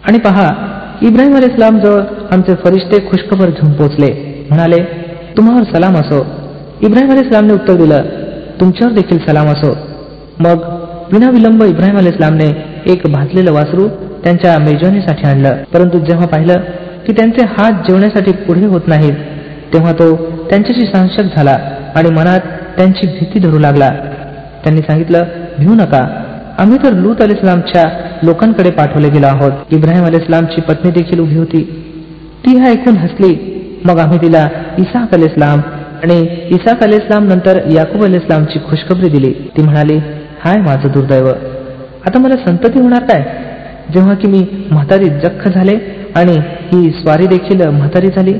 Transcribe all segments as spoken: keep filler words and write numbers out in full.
आणि पहा, इब्राहिम अलैहिस्सलाम जवळ आमचे फरिश्ते खुशखबर घेऊन पोचले. म्हणाले, तुम्हावर सलाम असो. इब्राहिम अलैहिस्सलामने उत्तर दिलं, तुमच्यावर देखील सलाम असो. मग विनाविलंब इब्राहिम अलैहिस्सलामने एक भाजलेलं वासरू त्यांच्या मेजवानीसाठी आणलं. परंतु जेव्हा पाहिलं की त्यांचे हात जेवण्यासाठी पुढे होत नाहीत, तेव्हा तो त्यांच्याशी संशय झाला आणि मनात त्यांची भीती धरू लागला. त्यांनी सांगितलं, भिवू नका, आम्ही तर लूत अलैहिस्सलामच्या लोकांकडे पाठवले गेलो आहोत. इब्राहिम अलैहिस्सलामची पत्नी देखील उभी होती. ती हे ऐकून हसली. मग आम्ही तिला इसाक अलैहिस्सलाम आणि इसाक अलैहिस्सलाम नंतर याकूब अलैहिस्सलामची खुशखबरी दिली. ती म्हणाली, हाय माझं दुर्दैव, आता मला संतती होणार काय, जेव्हा की मी म्हातारी जख्ख झाले आणि ही स्वारी देखील म्हातारी झाली.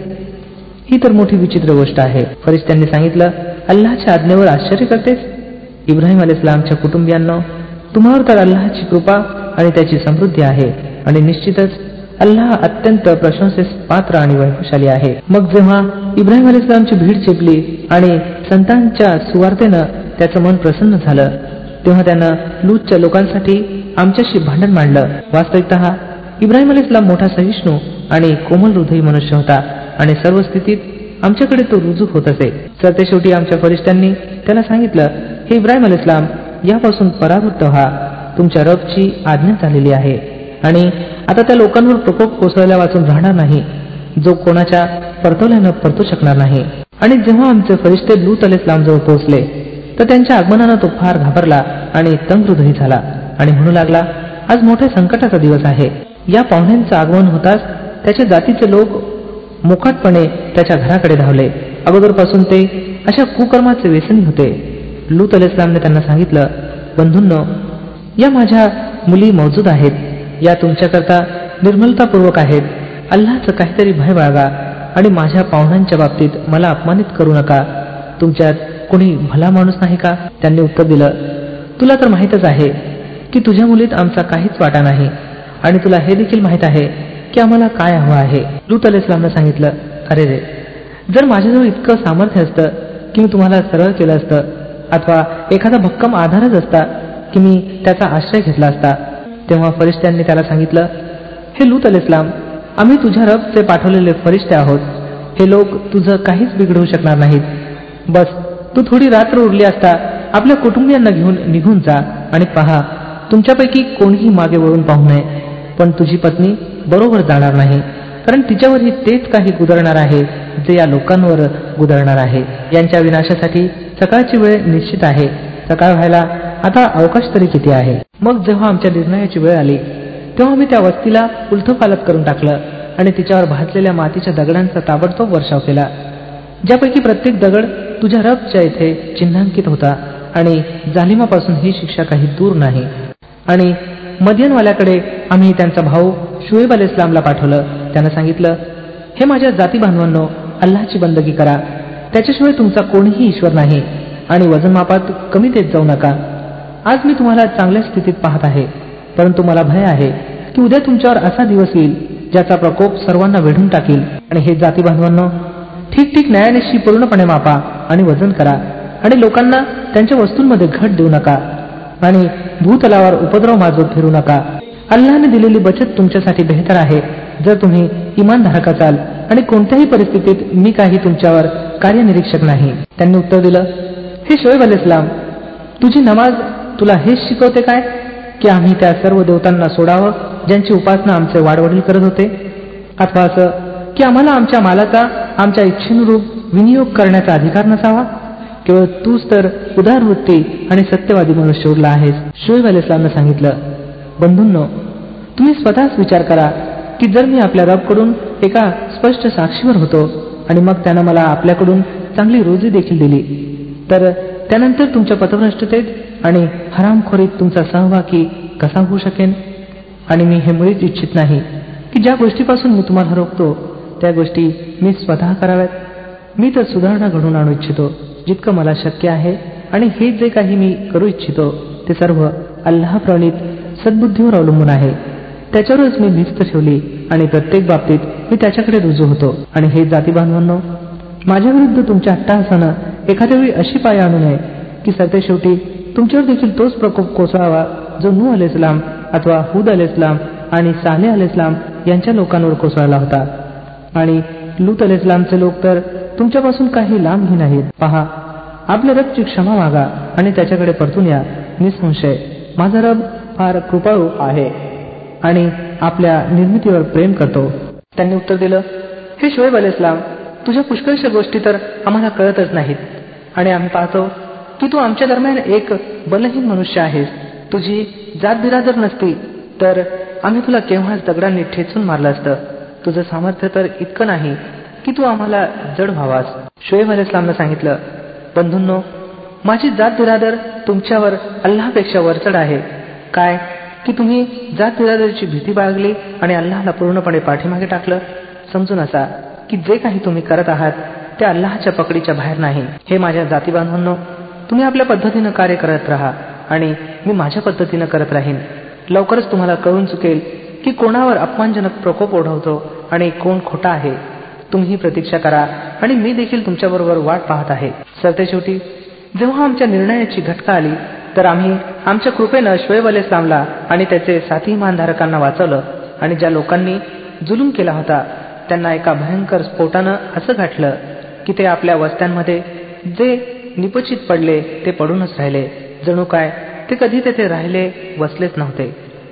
ही तर मोठी विचित्र गोष्ट आहे. फरिश्त्यांनी सांगितलं, अल्लाहच्या आज्ञेवर आश्चर्य करतेस. इब्राहिम अलैहिस्सलामच्या कुटुंबियांनो, तुम्हावर तर अल्लाहची कृपा आणि त्याची समृद्धी आहे आणि निश्चितच अल्लाह अत्यंत प्रशंसेस पात्र आणि वैभवशाली आहे. मग जेव्हा इब्राहिम अलैहिस्सलामची भीड चेपली आणि संतांच्या सुवार्तेनं त्याचं मन प्रसन्न झालं, तेव्हा त्यानं लूतच्या लोकांसाठी आमच्याशी भांडण मांडलं. वास्तविकतः इब्राहिम अलैहिस्सलाम मोठा सहिष्णू आणि कोमल हृदयी मनुष्य होता आणि सर्व स्थितीत आमच्याकडे तो रुजू होत असे. सरते शेवटी आमच्या फरिश्त्यांनी त्याला सांगितलं, हे इब्राहिम अलैहिस्सलाम, यापासून परावृत्त व्हा, तुमच्या रबची आज्ञा झालेली आहे आणि आता त्या लोकांवर प्रकोप कोसळल्या वाचून राहणार नाही जो कोणाच्या परतवल्यानं परतू शकणार नाही. आणि जेव्हा आमचे फरिश्ते लूत अलैहिस्सलाम जवळ पोहोचले तर त्यांच्या आगमनानं तो फार घाबरला आणि तंग हृदयी झाला आणि म्हणू लागला, आज मोठ्या संकटाचा दिवस आहे. या पाहुण्यांचं आगमन होताच त्याच्या जातीचे लोक मोकाटपणे त्याच्या घराकडे धावले. अगोदरपासून ते अशा कुकर्माचे व्यसनी होते. लूत अलैहिस्सलामने त्यांना सांगितलं, बंधूंनो, या माझ्या मुली मौजूद आहेत, या तुमच्याकरता निर्मलतापूर्वक आहेत. अल्लाहचं काहीतरी भय बाळगा आणि माझ्या पाहुण्यांच्या बाबतीत मला अपमानित करू नका. तुमच्यात कोणी भला माणूस नाही का? त्यांनी उत्तर दिलं, तुला तर माहीतच आहे की तुझ्या मुलीत आमचा काहीच वाटा नाही आणि तुला हे देखील माहीत आहे की आम्हाला काय हवं आहे. लूत अलैहिस्सलामने सांगितलं, अरे रे, जर माझ्याजवळ इतकं सामर्थ्य असतं की मी तुम्हाला सरळ केलं असतं, अथवा एखादा भक्कम आधारच असता की मी त्याचा आश्रय घेतला असता. तेव्हा फरिश्त्यांनी त्याला सांगितलं, हे लूत अलैहिस्सलाम, आम्ही तुझ्या रबचे पाठवलेले फरिश्ते आहोत. हे लोक तुझं काहीच बिघडवू शकणार नाहीत. बस तू थोडी रात्र उरली असता आपल्या कुटुंबियांना घेऊन निघून जा आणि पहा, तुमच्यापैकी कोणीही मागे वळून पाहू नये. पण तुझी पत्नी बरोबर जाणार नाही, कारण तिच्यावरही तेच काही गुदरणार आहे जे या लोकांवर गुदरणार आहे. यांच्या विनाशासाठी सकाळची वेळ निश्चित आहे. सकाळ व्हायला आता अवकाश तरी किती आहे. मग जेव्हा आमच्या निर्णयाची वेळ आली तेव्हा आम्ही त्या वस्तीला उलथपालथ करून टाकलं आणि तिच्यावर भाजलेल्या मातीच्या दगडांचा ताबडतोब वर्षाव केला, ज्यापैकी प्रत्येक दगड तुझ्या रबच्या इथे चिन्हांकित होता आणि जालिमापासून ही शिक्षा काही दूर नाही. आणि मदियनवाल्याकडे आम्ही त्यांचा भाऊ शुएब अलैहिस्सलामला पाठवलं. त्यानं सांगितलं, हे माझ्या जाती बांधवांनो, अल्लाहची बंदगी करा, त्याच्याशिवाय तुमचा कोणीही ईश्वर नाही आणि वजनमापात कमी देत जाऊ नका. आज मी तुम्हाला चांगल्या स्थितीत पाहत आहे, परंतु मला भय आहे की उद्या तुमच्यावर असा दिवस येईल ज्याचा प्रकोप सर्वांना वेढून टाकील. आणि हे जाती बांधवांनो, ठीक ठीक न्यायानिशी पूर्णपणे मापा आणि वजन करा आणि लोकांना त्यांच्या वस्तूंमध्ये घट देऊ नका आणि भूतलावर उपद्रव माजवत फिरू नका. अल्लाहने दिलेली बचत तुमच्यासाठी बेहतर आहे जर तुम्ही इमानधारक असाल आणि कोणत्याही परिस्थितीत मी काही तुमच्यावर कार्यनिरीक्षक नाही. त्यांनी उत्तर दिलं, हे शोएब अलैहिस्सलाम, तुझी नमाज तुला हेच शिकवते काय की आम्ही त्या सर्व देवतांना सोडावं ज्यांची उपासना आमचे वाडवडील करत होते, अथवा असं की आम्हाला आमच्या मालाचा आमच्या इच्छेनुरूप विनियोग करण्याचा अधिकार नसावा? केवळ तूच तर उदारवृत्ती आणि सत्यवादी मनुष्य उरला आहेस. शोएब अलैहिस्सलामने सांगितलं, बंधूंनो, तुम्ही स्वतःच विचार करा की जर मी आपल्या रबकडून एका स्पष्ट साक्षीवर होतो आणि मग त्यानं मला आपल्याकडून चांगली रोजी देखील दिली, तर त्यानंतर तुमच्या पथभ्रष्टतेत आणि हरामखोरीत तुमचा सहभागी कसा होऊ शकेन? आणि मी हे मुळीच इच्छित नाही की ज्या गोष्टीपासून मी तुम्हाला रोखतो त्या गोष्टी मी स्वतः कराव्यात. मी तर सुधारणा घडवून आणू इच्छितो जितकं मला शक्य आहे आणि हे जे काही मी करू इच्छितो ते सर्व अल्लाह प्रणीत सद्बुद्धीवर अवलंबून आहे. त्याच्यावरच मी भिस्त ठेवली आणि प्रत्येक बाबतीत मी त्याच्याकडे रुजू होतो. आणि हे जाती बांधवांनो, माझ्या विरुद्ध तुमच्या अट्टहासानं एखाद्या वेळी अशी पाय आणू नये की सरते शेवटी तुमच्यावर देखील तोच प्रकोप कोसळावा जो नूह अलैहिस्सलाम अथवा हूद अलैहिस्सलाम आणि सालेह अलैहिस्सलाम यांच्या लोकांवर कोसळला होता. आणि लूत अलैहिस्सलामचे लोक तर तुमच्यापासून काही लांबही नाहीत. पहा, आपल्या रबची क्षमा मागा आणि त्याच्याकडे परतून या. निसंशय माझा रब फार कृपाळू आहे आणि आपल्या निर्मितीवर प्रेम करतो. त्यांनी उत्तर दिलं, हे शोएब अलैहिस्सलाम, तुझ्या पुष्कळशा गोष्टी तर आम्हाला कळतच नाहीत आणि आम्ही पाहतो की तू आमच्या दरम्यान एक बलहीन मनुष्य आहेस. तुझी जात बिरादर नसती तर आम्ही तुला केव्हाच दगडांनी ठेचून मारलं असतं. तुझं सामर्थ्य तर इतकं नाही की तू आम्हाला जड व्हावास. शोएब अलैहिस्सलामनं सांगितलं, बंधूंनो, माझी जात बिरादर तुमच्यावर अल्लाहपेक्षा वरचढ आहे. काय की तुम्ही जात बिरादरची भीती बाळगली आणि अल्लाहला पूर्णपणे पाठीमागे टाकलं. समजून असा की जे काही तुम्ही करत आहात ते अल्लाहच्या पकडीच्या बाहेर नाही. हे माझ्या जाती बांधवांनो, तुम्ही आपल्या पद्धतीनं कार्य करत राहा आणि मी माझ्या पद्धतीनं करत राहीन. लवकरच तुम्हाला कळून चुकेल की कोणावर अपमानजनक प्रकोप ओढवतो आणि कोण खोटा आहे. तुम्ही प्रतीक्षा करा आणि मी देखील तुमच्याबरोबर वाट पाहत आहे. सरतेशेवटी जेव्हा आमच्या निर्णयाची घटका आली तर आम्ही आमच्या कृपेनं शोएब अलैहिस्सलामला आणि त्याचे साथी इमानधारकांना वाचवलं आणि ज्या लोकांनी जुलूम केला होता त्यांना एका भयंकर स्फोटानं असं गाठलं की ते आपल्या वस्त्यांमध्ये जे निपचित पडले ते पडूनच राहिले, जणू काय ते कधी तेथे राहिले वसलेच नव्हते.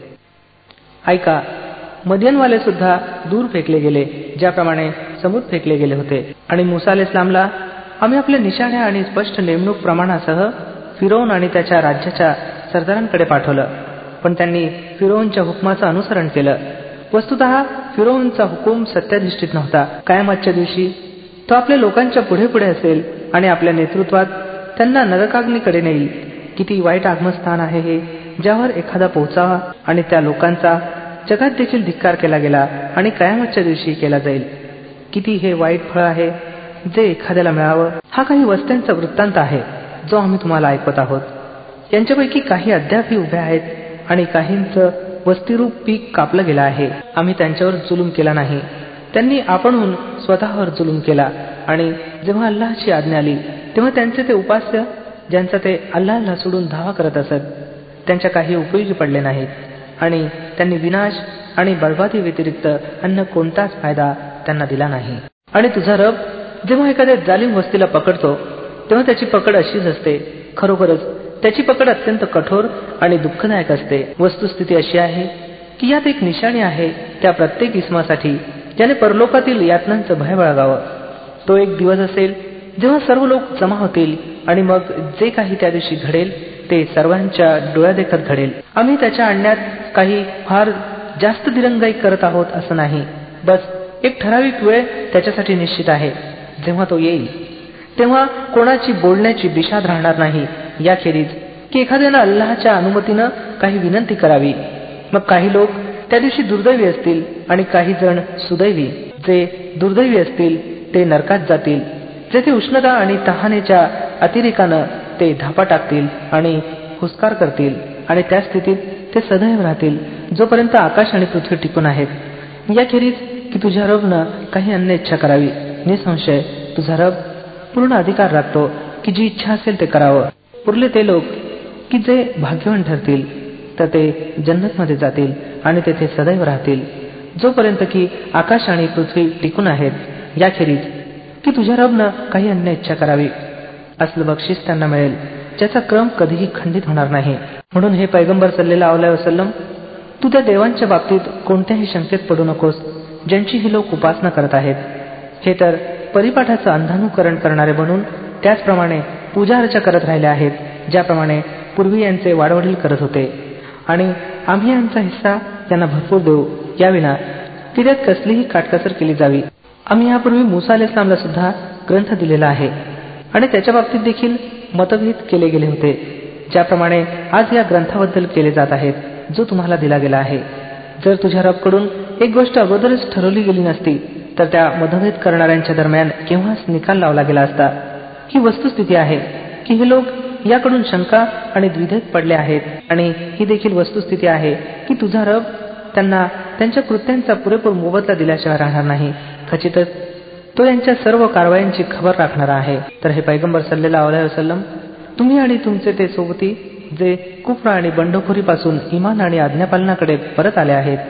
ऐका, मदियनवाले सुद्धा दूर फेकले गेले ज्याप्रमाणे समूद फेकले गेले होते. आणि मुसा अलैहिस्सलामला आम्ही आपल्या निशाण्या आणि स्पष्ट नेमणूक प्रमाणासह फिरौन आणि त्याच्या राज्याच्या सरदारांकडे पाठवलं, पण त्यांनी फिरौनच्या हुकमाचं अनुसरण केलं. वस्तुतः फिरौनचा हुकूम सत्याधिष्ठित नव्हता. कयामतच्या दिवशी तो आपल्या लोकांच्या पुढे पुढे असेल आणि आपल्या नेतृत्वात त्यांना नरकाग्नीकडे नेईल. किती वाईट आगमस्थान आहे हे, ज्यावर एखादा पोहोचावा आणि त्या लोकांचा जगात देखील धिक्कार केला गेला आणि कयामतच्या दिवशी केला जाईल. किती हे वाईट फळ आहे जे एखाद्याला मिळावं. हा काही वस्त्यांचा वृत्तांत आहे जो आम्ही तुम्हाला ऐकवत आहोत. यांच्यापैकी काही अद्यापही उभ्या आहेत आणि काहींचं वस्तीरूप पीक कापलं गेलं आहे. आम्ही त्यांच्यावर जुलूम केला नाही, त्यांनी आपणहून स्वतःवर जुलूम केला. आणि जेव्हा अल्लाहची आज्ञा आली तेव्हा त्यांचे ते उपास्य ज्यांचा ते अल्लाहला सोडून धावा करत असत त्यांच्या काही उपयोगी पडले नाहीत आणि त्यांनी विनाश आणि बरबादी व्यतिरिक्त अन्य कोणताच फायदा त्यांना दिला नाही. आणि तुझा रब जेव्हा एखाद्या जालिम वस्तीला पकडतो तेव्हा त्याची पकड अशीच असते. खरोखरच त्याची पकड अत्यंत कठोर आणि दुःखदायक असते. वस्तुस्थिती अशी आहे की यात एक निशाणी आहे त्या प्रत्येक इस्मासाठी ज्याने परलोकातील यातनांचं भय बाळगावं. तो एक दिवस असेल जेव्हा सर्व लोक जमा होतील आणि मग जे काही त्या दिवशी घडेल ते सर्वांच्या डोळ्यादेखत घडेल. आम्ही त्याच्या आणण्यात काही फार जास्त दिरंगाई करत आहोत असं नाही. बस एक ठराविक वेळ त्याच्यासाठी निश्चित आहे. जेव्हा तो येईल तेव्हा कोणाची बोलण्याची बिशाद राहणार नाही याखेरीज की एखाद्यानं अल्लाहच्या अनुमतीनं काही विनंती करावी. मग काही लोक त्या दिवशी दुर्दैवी असतील आणि काही जण सुदैवी. जे दुर्दैवी असतील ते नरकात जातील, जेथे उष्णता आणि तहानेच्या अतिरेकानं ते धापा टाकतील आणि हुसकार करतील आणि त्या स्थितीत ते सदैव राहतील जोपर्यंत आकाश आणि पृथ्वी टिकून आहेत. याखेरीज की तुझ्या रबनं काही अन्य इच्छा करावी. निसंशय तुझा रब पूर्ण अधिकार राखतो की जी इच्छा असेल ते करावं. उरले ते लोक की जे भाग्यवान ठरतील तर ते जन्नतमध्ये जातील आणि तेथे सदैव राहतील जोपर्यंत की आकाश आणि पृथ्वी टिकून आहेत. याखेरीज की तुझ्या रबनं काही अन्य इच्छा करावी. असलं बक्षीस त्यांना मिळेल ज्याचा क्रम कधीही खंडित होणार नाही. म्हणून हे पैगंबर सल्लल्लाहु अलैहि वसल्लम, तू त्या देवांच्या बाबतीत कोणत्याही शंकेत पडू नकोस ज्यांची ही लोक उपासना करत आहेत. हे तर परिपाठाचं अंधानुकरण करणारे बनून त्याचप्रमाणे पूजा अर्चा करत राहिले आहेत ज्याप्रमाणे पूर्वी यांचे वाडवडील करत होते. आणि आम्ही यांचा हिस्सा त्यांना भरपूर देऊ याविना की त्यात कसलीही काटकसर केली जावी. आम्ही यापूर्वी मुसा अलैहिस्सलामला सुद्धा ग्रंथ दिलेला आहे आणि त्याच्या बाबतीत देखील मतभेद केले गेले होते ज्याप्रमाणे आज या ग्रंथाबद्दल केले जात आहेत जो तुम्हाला दिला गेला आहे. जर तुझ्या रबकडून एक गोष्ट अगोदरच ठरवली गेली नसती तर त्या मतभेद करणाऱ्यांच्या दरम्यान केव्हाच निकाल लावला गेला असता. ही वस्तुस्थिती आहे की हे लोक याकडून शंका आणि द्विधेत पडले आहेत आणि ही देखील वस्तुस्थिती आहे की तुझा रब त्यांना त्यांच्या कृत्यांचा पुरेपूर मोबदला दिल्याशिवाय राहणार नाही. खचितच तो यांच्या सर्व कारवायांची खबर राखणारा आहे. तर हे पैगंबर सल्लल्लाहु अलैहि वसल्लम, तुम्ही आणि तुमचे ते सोबती जे कुफ्र आणि बंडखोरीपासून इमान आणि आज्ञापालनाकडे परत आले आहेत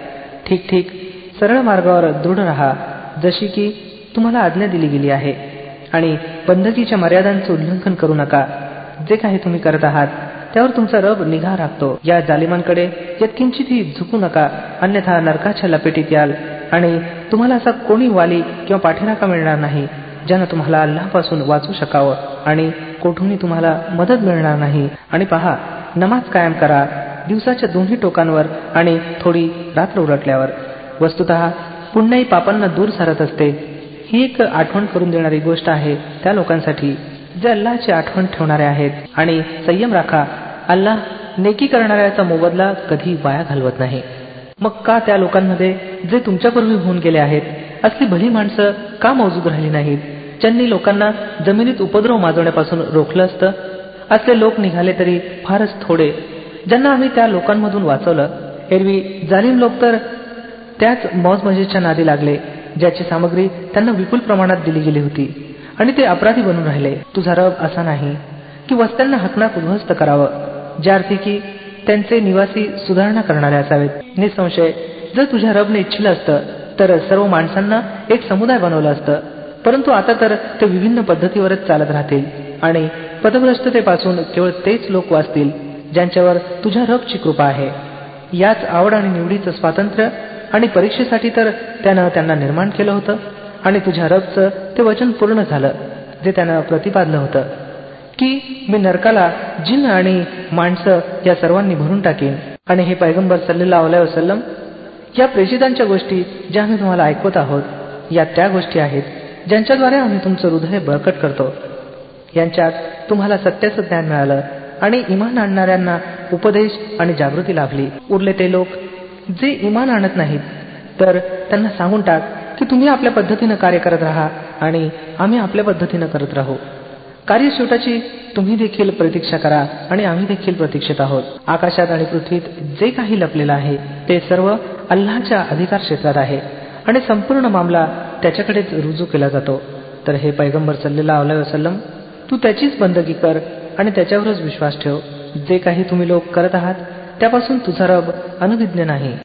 ठीक ठीक सरळ मार्गावर दृढ राहा, जशी की तुम्हाला आज्ञा दिली गेली आहे, आणि बंदगीच्या मर्यादांचे उल्लंघन करू नका. जे काही तुम्ही करत आहात त्यावर तुमचा रब निगा राखतो. या जालिमांकडे यत्किंचितही झुकू नका, अन्यथा नरकाच्या लपेटीत याल आणि तुम्हाला असा कोणी वाली किंवा पाठीराखा मिळणार नाही ज्यानं तुम्हाला अल्लाहपासून वाचू शकावं आणि कोठूनही तुम्हाला मदत मिळणार नाही. आणि पहा, नमाज कायम करा दिवसाच्या दोन्ही टोकांवर आणि थोडी रात्र उलटल्यावर. वस्तुतः पुण्याई पापांना दूर सारत असते. ही एक आठवण करून देणारी गोष्ट आहे त्या लोकांसाठी जे अल्लाहची आठवण ठेवणारे आहेत. आणि संयम राखा, अल्लाह नेकी करणाऱ्याचा मोबदला कधी वाया घालवत नाही. मग का त्या लोकांमध्ये जे तुमच्यापूर्वी होऊन गेले आहेत असली भली माणसं का मौजूद राहिली नाहीत, ज्यांनी लोकांना जमिनीत उपद्रव माजवण्यापासून रोखलं असतं? असले लोक निघाले तरी फारच थोडे, ज्यांना आम्ही त्या लोकांमधून वाचवलं. एरवी जालिम लोक तर त्याच मौज मजेच्या नादी लागले ज्याची सामग्री त्यांना विपुल प्रमाणात दिली गेली होती, आणि ते अपराधी बनून राहिले. तुझा रब असा नाही की वस्त्यांना हकनाक उद्ध्वस्त करावं, ज्या अर्थी की त्यांचे निवासी सुधारणा करणारे असावेत. निसंशय जर तुझ्या रबने इच्छिलं असतं तर सर्व माणसांना एक समुदाय बनवलं असतं, परंतु आता तर ते विभिन्न पद्धतीवरच चालत राहतील आणि पदभ्रष्टतेपासून केवळ तेच लोक वाचतील ज्यांच्यावर तुझ्या रबची कृपा आहे. याच आवड आणि निवडीचं स्वातंत्र्य आणि परीक्षेसाठी तर त्यानं त्यांना निर्माण केलं होतं, आणि तुझ्या रबचं ते वचन पूर्ण झालं जे त्यानं प्रतिपादलं होतं की मी नरकाला जिन आणि माणसं या सर्वांनी भरून टाकीन. आणि हे पैगंबर सल्लल्लाहु अलैहि वसल्लम, या प्रेषितांच्या गोष्टी ज्या आम्ही तुम्हाला ऐकवत आहोत या त्या गोष्टी आहेत ज्यांच्याद्वारे आम्ही तुमचं हृदय बळकट करतो. यांच्यात तुम्हाला सत्याचं ज्ञान मिळालं आणि इमान आणणाऱ्यांना उपदेश आणि जागृती लाभली. उरले ते लोक जे इमान आणत नाहीत तर त्यांना सांगून टाक की तुम्ही आपल्या पद्धतीनं कार्य करत राहा आणि आम्ही आपल्या पद्धतीनं करत राहू. कार्यशेवटाची तुम्ही देखील प्रतीक्षा करा आणि आम्ही देखील प्रतीक्षेत आहोत. आकाशात आणि पृथ्वीत जे काही लपलेलं आहे ते सर्व अल्लाहच्या अधिकार क्षेत्रात आहे आणि संपूर्ण मामला त्याच्याकडेच रुजू केला जातो. तर हे पैगंबर सल्लल्लाहु अलैहि वसल्लम, तू त्याचीच बंदगी कर आणि त्याच्यावरच विश्वास ठेव. जे काही तुम्ही लोक करत आहात त्यापासून तुझा रब अनभिज्ञ नाही.